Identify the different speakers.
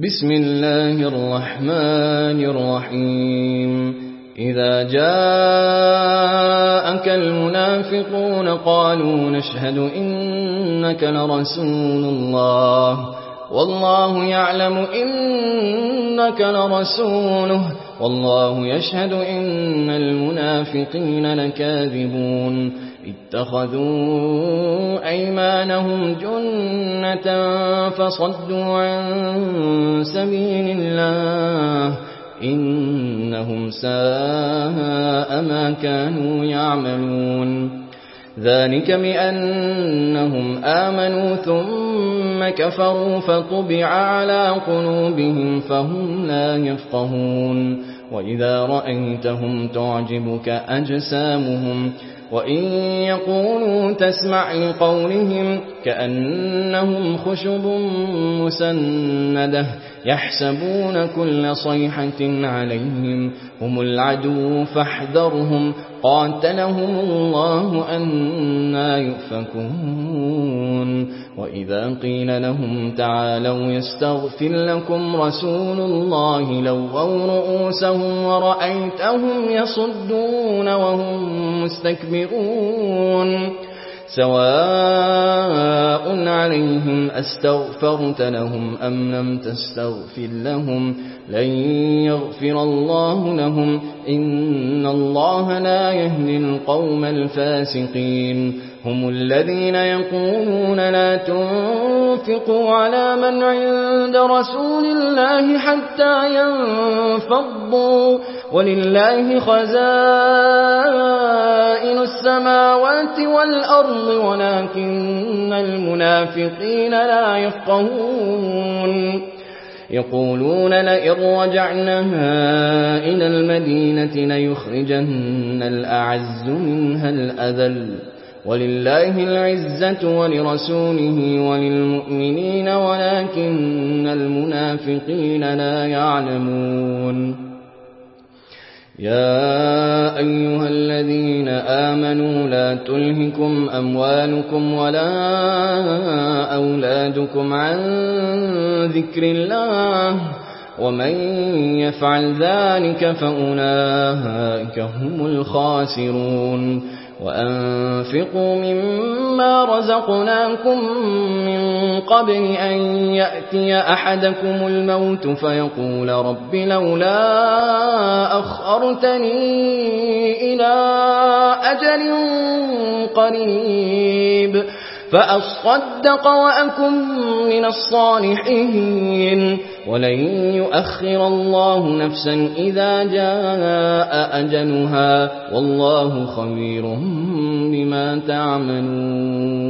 Speaker 1: بسم الله الرحمن الرحيم إذا جاءك المنافقون قالوا نشهد إنك لرسول الله والله يعلم إنك لرسوله والله يشهد إن المنافقين لكاذبون اتخذوا أيمانهم جنة فصدوا عن سبيل الله إنهم ساء ما كانوا يعملون ذلك بأنهم آمنوا ثم كفروا فطبع على قلوبهم فهم لا يفقهون وإذا رأيتهم تعجبك أجسامهم وإن يقولوا تسمع لقولهم كأنهم خشب مسندة يحسبون كل صيحة عليهم هم العدو فاحذرهم قاتلهم الله أنى يؤفكون وإذا قيل لهم تعالوا يستغفر لكم رسول الله لووا رؤوسهم ورأيتهم يصدون وهم مستكبرون سواء عليهم أستغفرت لهم أم لم تستغفر لهم لن يغفر الله لهم إن الله لا يهدي القوم الفاسقين هم الذين يقولون لا تنفقوا على من عند رسول الله حتى ينفضوا ولله خزائن السماوات والأرض ولكن المنافقين لا يفقهون يقولون لئن رجعنا إلى المدينة ليخرجن الأعز منها الأذل ولله العزة ولرسوله وللمؤمنين ولكن المنافقين لا يعلمون يا أيها الذين آمنوا لا تلهكم أموالكم ولا أولادكم عن ذكر الله ومن يفعل ذلك فأولئك هم الخاسرون وأنفقوا مما رزقناكم من قبل أن يأتي أحدكم الموت فيقول رب لولا أخرتني إلى أجل قريب فأصدق وأكن من الصالحين ولن يؤخر الله نفسا إذا جاء أجلها والله خبير بما تعملون